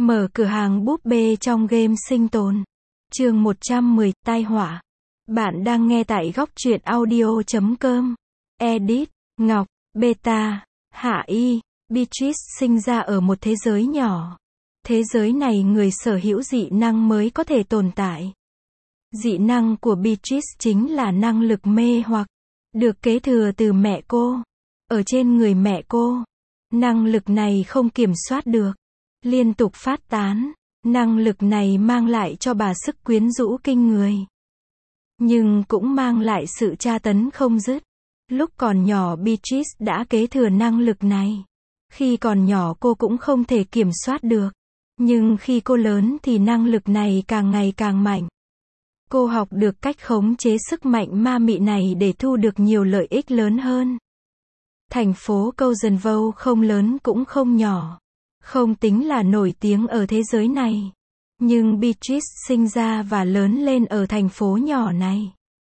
Mở cửa hàng búp bê trong game sinh tồn. Chương 110, tai họa. Bạn đang nghe tại góc truyện audio.com. Edit, Ngọc, Beta, Hạ Y. Beatrice sinh ra ở một thế giới nhỏ. Thế giới này người sở hữu dị năng mới có thể tồn tại. Dị năng của Beatrice chính là năng lực mê hoặc, được kế thừa từ mẹ cô. Ở trên người mẹ cô, năng lực này không kiểm soát được, liên tục phát tán. Năng lực này mang lại cho bà sức quyến rũ kinh người, nhưng cũng mang lại sự tra tấn không dứt. Lúc còn nhỏ Beatrice đã kế thừa năng lực này. Khi còn nhỏ cô cũng không thể kiểm soát được, nhưng khi cô lớn thì năng lực này càng ngày càng mạnh. Cô học được cách khống chế sức mạnh ma mị này để thu được nhiều lợi ích lớn hơn. Thành phố Cosenvold không lớn cũng không nhỏ, không tính là nổi tiếng ở thế giới này. Nhưng Beatrice sinh ra và lớn lên ở thành phố nhỏ này.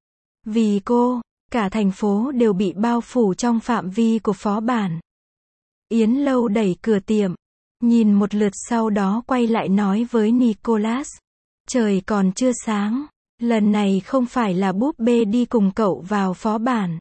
Vì cô, cả thành phố đều bị bao phủ trong phạm vi của phó bản. Yến Lâu đẩy cửa tiệm, nhìn một lượt sau đó quay lại nói với Nicholas. Trời còn chưa sáng, lần này không phải là búp bê đi cùng cậu vào phó bản,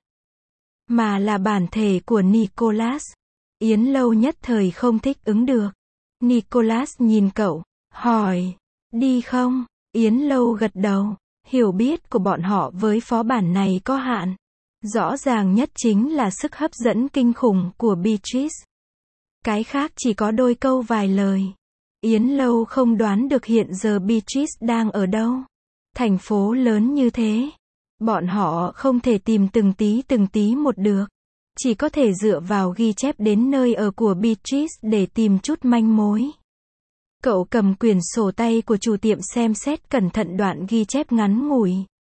mà là bản thể của Nicholas. Yến Lâu nhất thời không thích ứng được. Nicholas nhìn cậu, hỏi, đi không? Yến Lâu gật đầu, hiểu biết của bọn họ với phó bản này có hạn. Rõ ràng nhất chính là sức hấp dẫn kinh khủng của Beatrice. Cái khác chỉ có đôi câu vài lời. Yến Lâu không đoán được hiện giờ Beatrice đang ở đâu. Thành phố lớn như thế, bọn họ không thể tìm từng tí một được. Chỉ có thể dựa vào ghi chép đến nơi ở của Beatrice để tìm chút manh mối. Cậu cầm quyển sổ tay của chủ tiệm xem xét cẩn thận đoạn ghi chép ngắn ngủi.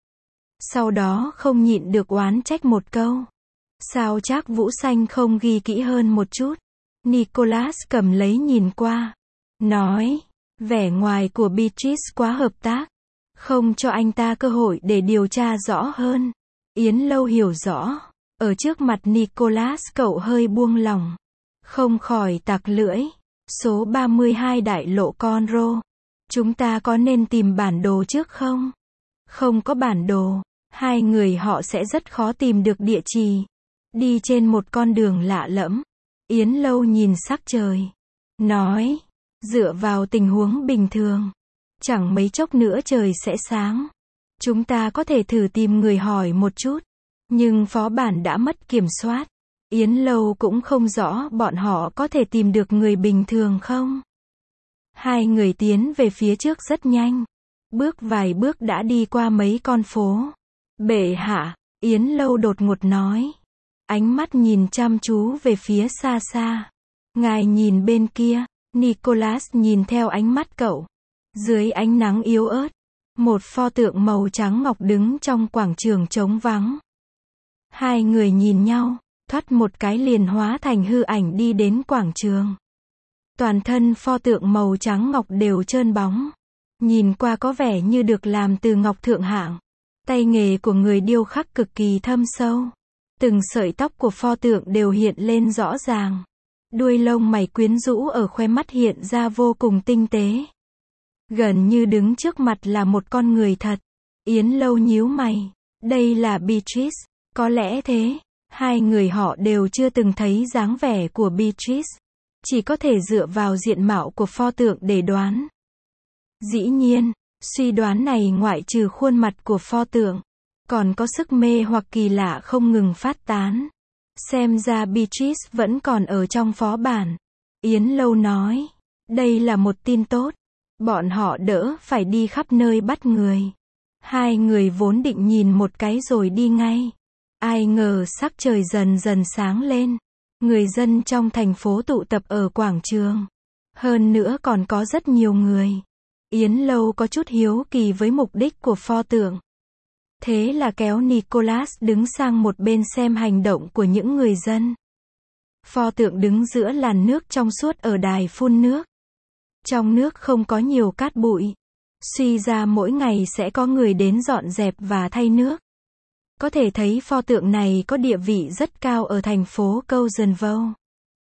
Sau đó không nhịn được oán trách một câu. Sao Trác Vũ Xanh không ghi kỹ hơn một chút? Nicholas cầm lấy nhìn qua, nói, vẻ ngoài của Beatrice quá hợp tác, không cho anh ta cơ hội để điều tra rõ hơn. Yến Lâu hiểu rõ, ở trước mặt Nicholas cậu hơi buông lỏng, không khỏi tặc lưỡi. Số 32 đại lộ Conroe. Chúng ta có nên tìm bản đồ trước không? Không có bản đồ, hai người họ sẽ rất khó tìm được địa chỉ. Đi trên một con đường lạ lẫm. Yến Lâu nhìn sắc trời, nói, dựa vào tình huống bình thường, chẳng mấy chốc nữa trời sẽ sáng. Chúng ta có thể thử tìm người hỏi một chút, nhưng phó bản đã mất kiểm soát. Yến Lâu cũng không rõ bọn họ có thể tìm được người bình thường không. Hai người tiến về phía trước rất nhanh. Bước vài bước đã đi qua mấy con phố. Bệ hạ, Yến Lâu đột ngột nói. Ánh mắt nhìn chăm chú về phía xa xa. Ngài nhìn bên kia. Nicholas nhìn theo ánh mắt cậu. Dưới ánh nắng yếu ớt, một pho tượng màu trắng ngọc đứng trong quảng trường trống vắng. Hai người nhìn nhau, thoắt một cái liền hóa thành hư ảnh đi đến quảng trường. Toàn thân pho tượng màu trắng ngọc đều trơn bóng, nhìn qua có vẻ như được làm từ ngọc thượng hạng. Tay nghề của người điêu khắc cực kỳ thâm sâu. Từng sợi tóc của pho tượng đều hiện lên rõ ràng. Đuôi lông mày quyến rũ ở khóe mắt hiện ra vô cùng tinh tế. Gần như đứng trước mặt là một con người thật. Yến Lâu nhíu mày. Đây là Beatrice. Có lẽ thế. Hai người họ đều chưa từng thấy dáng vẻ của Beatrice. Chỉ có thể dựa vào diện mạo của pho tượng để đoán. Dĩ nhiên, suy đoán này ngoại trừ khuôn mặt của pho tượng, còn có sức mê hoặc kỳ lạ không ngừng phát tán. Xem ra Beatrice vẫn còn ở trong phó bản. Yến Lâu nói, đây là một tin tốt. Bọn họ đỡ phải đi khắp nơi bắt người. Hai người vốn định nhìn một cái rồi đi ngay. Ai ngờ sắc trời dần dần sáng lên. Người dân trong thành phố tụ tập ở quảng trường. Hơn nữa còn có rất nhiều người. Yến Lâu có chút hiếu kỳ với mục đích của pho tượng. Thế là kéo Nicholas đứng sang một bên xem hành động của những người dân. Pho tượng đứng giữa làn nước trong suốt ở đài phun nước. Trong nước không có nhiều cát bụi. Suy ra mỗi ngày sẽ có người đến dọn dẹp và thay nước. Có thể thấy pho tượng này có địa vị rất cao ở thành phố Cosenvold.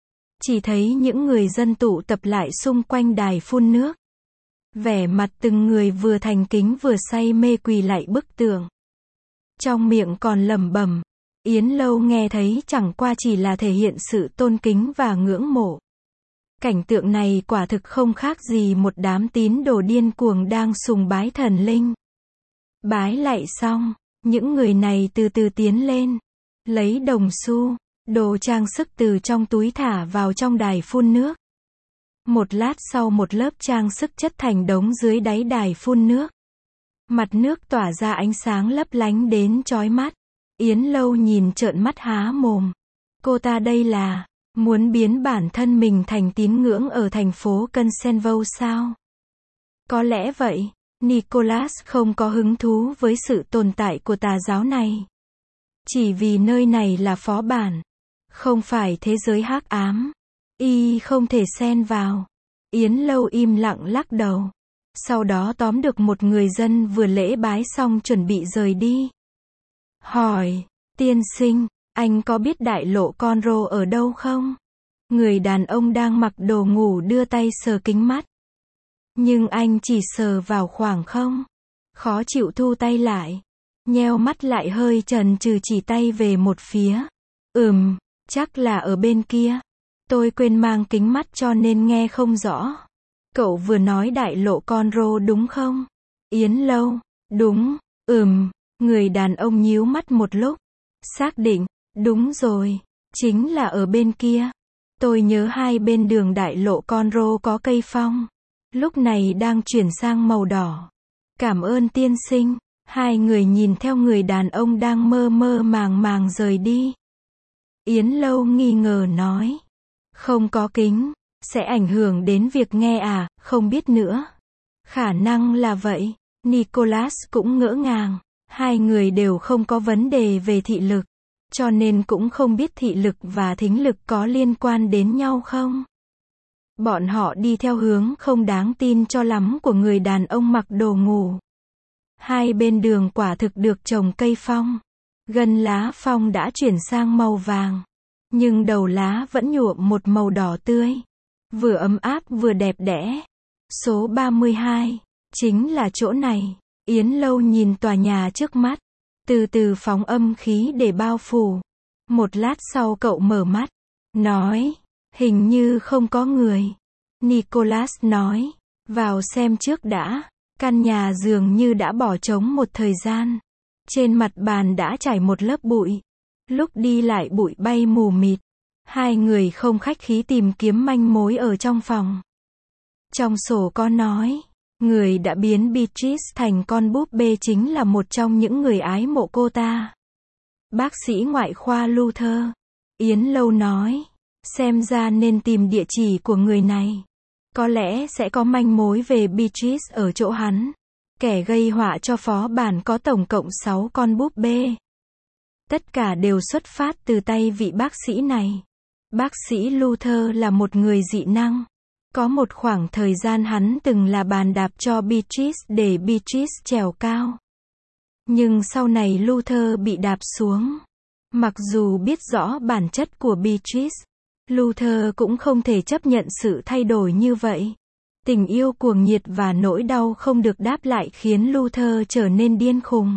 chỉ thấy những người dân tụ tập lại xung quanh đài phun nước. Vẻ mặt từng người vừa thành kính vừa say mê quỳ lạy bức tượng. Trong miệng còn lẩm bẩm, Yến Lâu nghe thấy chẳng qua chỉ là thể hiện sự tôn kính và ngưỡng mộ. Cảnh tượng này quả thực không khác gì một đám tín đồ điên cuồng đang sùng bái thần linh. Bái lạy xong, những người này từ từ tiến lên, lấy đồng xu, đồ trang sức từ trong túi thả vào trong đài phun nước. Một lát sau một lớp trang sức chất thành đống dưới đáy đài phun nước. Mặt nước tỏa ra ánh sáng lấp lánh đến chói mắt. Yến Lâu nhìn trợn mắt há mồm. Cô ta đây là muốn biến bản thân mình thành tín ngưỡng ở thành phố Consenvow sao? Có lẽ vậy. Nicholas không có hứng thú với sự tồn tại của tà giáo này. Chỉ vì nơi này là phó bản, không phải thế giới hắc ám. Y không thể xen vào. Yến Lâu im lặng lắc đầu. Sau đó tóm được một người dân vừa lễ bái xong chuẩn bị rời đi. Hỏi, tiên sinh, anh có biết đại lộ Conroe ở đâu không? Người đàn ông đang mặc đồ ngủ đưa tay sờ kính mắt. Nhưng anh chỉ sờ vào khoảng không. Khó chịu thu tay lại. Nheo mắt lại hơi chần chừ chỉ tay về một phía. Chắc là ở bên kia. Tôi quên mang kính mắt cho nên nghe không rõ. Cậu vừa nói đại lộ Conroe đúng không? Yến Lâu, đúng, người đàn ông nhíu mắt một lúc. Xác định, đúng rồi, chính là ở bên kia. Tôi nhớ hai bên đường đại lộ Conroe có cây phong. Lúc này đang chuyển sang màu đỏ. Cảm ơn tiên sinh. Hai người nhìn theo người đàn ông đang mơ mơ màng màng rời đi. Yến Lâu nghi ngờ nói. Không có kính, sẽ ảnh hưởng đến việc nghe à, không biết nữa. Khả năng là vậy. Nicholas cũng ngỡ ngàng. Hai người đều không có vấn đề về thị lực. Cho nên cũng không biết thị lực và thính lực có liên quan đến nhau không. Bọn họ đi theo hướng không đáng tin cho lắm của người đàn ông mặc đồ ngủ. Hai bên đường quả thực được trồng cây phong. Gân lá phong đã chuyển sang màu vàng. Nhưng đầu lá vẫn nhuộm một màu đỏ tươi. Vừa ấm áp vừa đẹp đẽ. Số 32. Chính là chỗ này. Yến Lâu nhìn tòa nhà trước mắt. Từ từ phóng âm khí để bao phủ. Một lát sau cậu mở mắt. Nói. Hình như không có người. Nicholas nói. Vào xem trước đã. Căn nhà dường như đã bỏ trống một thời gian. Trên mặt bàn đã trải một lớp bụi. Lúc đi lại bụi bay mù mịt. Hai người không khách khí tìm kiếm manh mối ở trong phòng. Trong sổ có nói, người đã biến Beatrice thành con búp bê chính là một trong những người ái mộ cô ta. Bác sĩ ngoại khoa Luther. Yến Lâu nói, xem ra nên tìm địa chỉ của người này. Có lẽ sẽ có manh mối về Beatrice ở chỗ hắn. Kẻ gây họa cho phó bản có tổng cộng 6 con búp bê. Tất cả đều xuất phát từ tay vị bác sĩ này. Bác sĩ Luther là một người dị năng. Có một khoảng thời gian hắn từng là bàn đạp cho Beatrice để Beatrice trèo cao. Nhưng sau này Luther bị đạp xuống. Mặc dù biết rõ bản chất của Beatrice, Luther cũng không thể chấp nhận sự thay đổi như vậy. Tình yêu cuồng nhiệt và nỗi đau không được đáp lại khiến Luther trở nên điên khùng.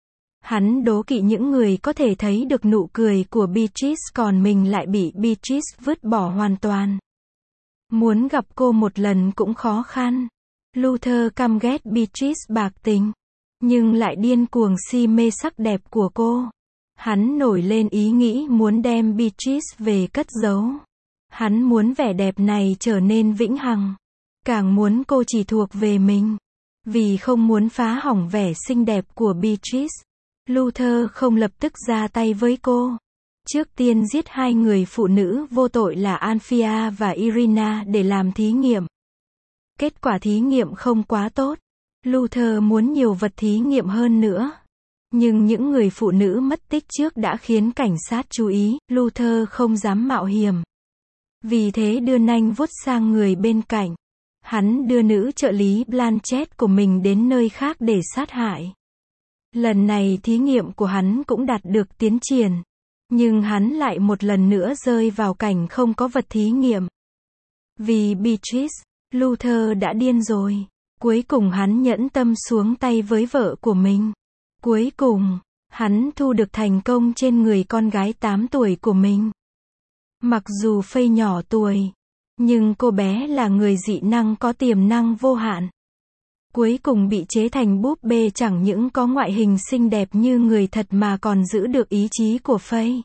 Hắn đố kỵ những người có thể thấy được nụ cười của Beatrice còn mình lại bị Beatrice vứt bỏ hoàn toàn. Muốn gặp cô một lần cũng khó khăn. Luther căm ghét Beatrice bạc tình, nhưng lại điên cuồng si mê sắc đẹp của cô. Hắn nổi lên ý nghĩ muốn đem Beatrice về cất giấu. Hắn muốn vẻ đẹp này trở nên vĩnh hằng. Càng muốn cô chỉ thuộc về mình. Vì không muốn phá hỏng vẻ xinh đẹp của Beatrice, Luther không lập tức ra tay với cô. Trước tiên giết hai người phụ nữ vô tội là Anphia và Irina để làm thí nghiệm. Kết quả thí nghiệm không quá tốt. Luther muốn nhiều vật thí nghiệm hơn nữa. Nhưng những người phụ nữ mất tích trước đã khiến cảnh sát chú ý, Luther không dám mạo hiểm. Vì thế đưa nanh vuốt sang người bên cạnh. Hắn đưa nữ trợ lý Blanchett của mình đến nơi khác để sát hại. Lần này thí nghiệm của hắn cũng đạt được tiến triển. Nhưng hắn lại một lần nữa rơi vào cảnh không có vật thí nghiệm. Vì Beatrice, Luther đã điên rồi. Cuối cùng hắn nhẫn tâm xuống tay với vợ của mình. Cuối cùng, hắn thu được thành công trên người con gái 8 tuổi của mình. Mặc dù Faye nhỏ tuổi, nhưng cô bé là người dị năng có tiềm năng vô hạn. Cuối cùng bị chế thành búp bê chẳng những có ngoại hình xinh đẹp như người thật mà còn giữ được ý chí của Faye.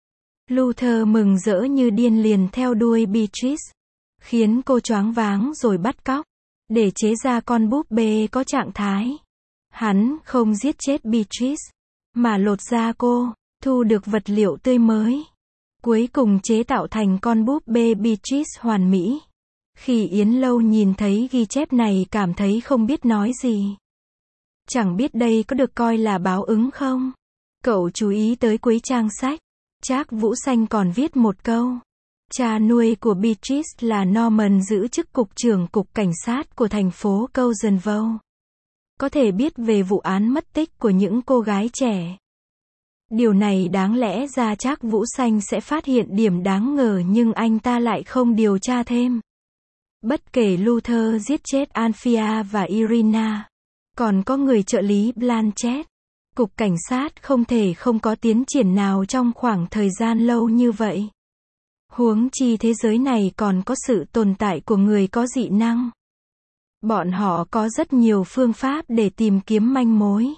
Luther mừng rỡ như điên liền theo đuôi Beatrice, khiến cô choáng váng rồi bắt cóc, để chế ra con búp bê có trạng thái. Hắn không giết chết Beatrice, mà lột da cô, thu được vật liệu tươi mới. Cuối cùng chế tạo thành con búp bê Beatrice hoàn mỹ. Khi Yến Lâu nhìn thấy ghi chép này cảm thấy không biết nói gì. Chẳng biết đây có được coi là báo ứng không? Cậu chú ý tới cuối trang sách. Trác Vũ Sanh còn viết một câu. Cha nuôi của Beatrice là Norman giữ chức cục trưởng cục cảnh sát của thành phố Cousinville. Có thể biết về vụ án mất tích của những cô gái trẻ. Điều này đáng lẽ ra Trác Vũ Sanh sẽ phát hiện điểm đáng ngờ nhưng anh ta lại không điều tra thêm. Bất kể Luther giết chết Anphia và Irina, còn có người trợ lý Blanchett, cục cảnh sát không thể không có tiến triển nào trong khoảng thời gian lâu như vậy. Huống chi thế giới này còn có sự tồn tại của người có dị năng. Bọn họ có rất nhiều phương pháp để tìm kiếm manh mối.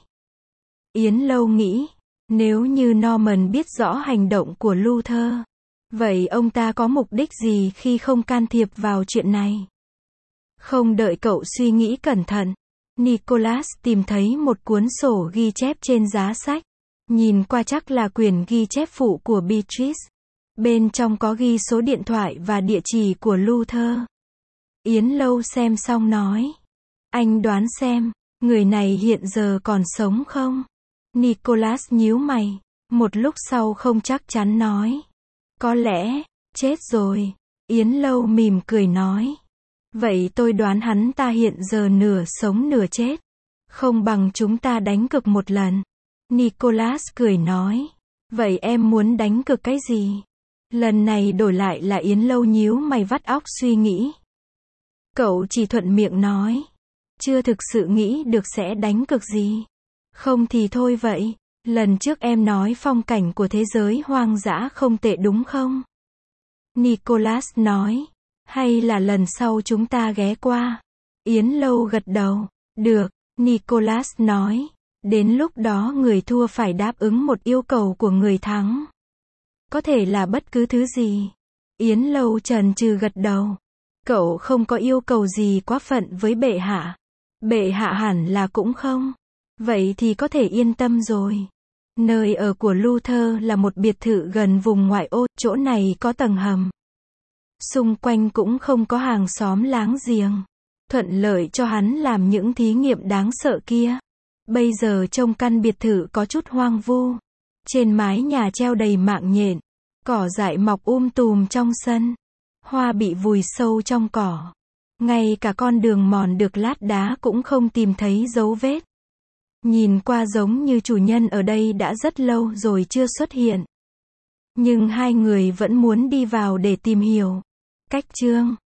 Yến Lâu nghĩ, nếu như Norman biết rõ hành động của Luther, vậy ông ta có mục đích gì khi không can thiệp vào chuyện này? Không đợi cậu suy nghĩ cẩn thận, Nicholas tìm thấy một cuốn sổ ghi chép trên giá sách. Nhìn qua chắc là quyển ghi chép phụ của Beatrice. Bên trong có ghi số điện thoại và địa chỉ của Luther. Yến Lâu xem xong nói. Anh đoán xem, người này hiện giờ còn sống không? Nicholas nhíu mày. Một lúc sau không chắc chắn nói. Có lẽ, chết rồi. Yến Lâu mỉm cười nói. Vậy tôi đoán hắn ta hiện giờ nửa sống nửa chết. Không bằng chúng ta đánh cược một lần. Nicholas cười nói. Vậy em muốn đánh cược cái gì? Lần này đổi lại là Yến Lâu nhíu mày vắt óc suy nghĩ. Cậu chỉ thuận miệng nói. Chưa thực sự nghĩ được sẽ đánh cược gì. Không thì thôi vậy. Lần trước em nói phong cảnh của thế giới hoang dã không tệ đúng không? Nicholas nói. Hay là lần sau chúng ta ghé qua? Yến Lâu gật đầu. Được, Nicholas nói. Đến lúc đó người thua phải đáp ứng một yêu cầu của người thắng. Có thể là bất cứ thứ gì. Yến Lâu chần chừ gật đầu. Cậu không có yêu cầu gì quá phận với bệ hạ. Bệ hạ hẳn là cũng không. Vậy thì có thể yên tâm rồi. Nơi ở của Luther là một biệt thự gần vùng ngoại ô, chỗ này có tầng hầm. Xung quanh cũng không có hàng xóm láng giềng. Thuận lợi cho hắn làm những thí nghiệm đáng sợ kia. Bây giờ trông căn biệt thự có chút hoang vu. Trên mái nhà treo đầy mạng nhện. Cỏ dại mọc tùm trong sân. Hoa bị vùi sâu trong cỏ. Ngay cả con đường mòn được lát đá cũng không tìm thấy dấu vết. Nhìn qua giống như chủ nhân ở đây đã rất lâu rồi chưa xuất hiện. Nhưng hai người vẫn muốn đi vào để tìm hiểu. Cách chương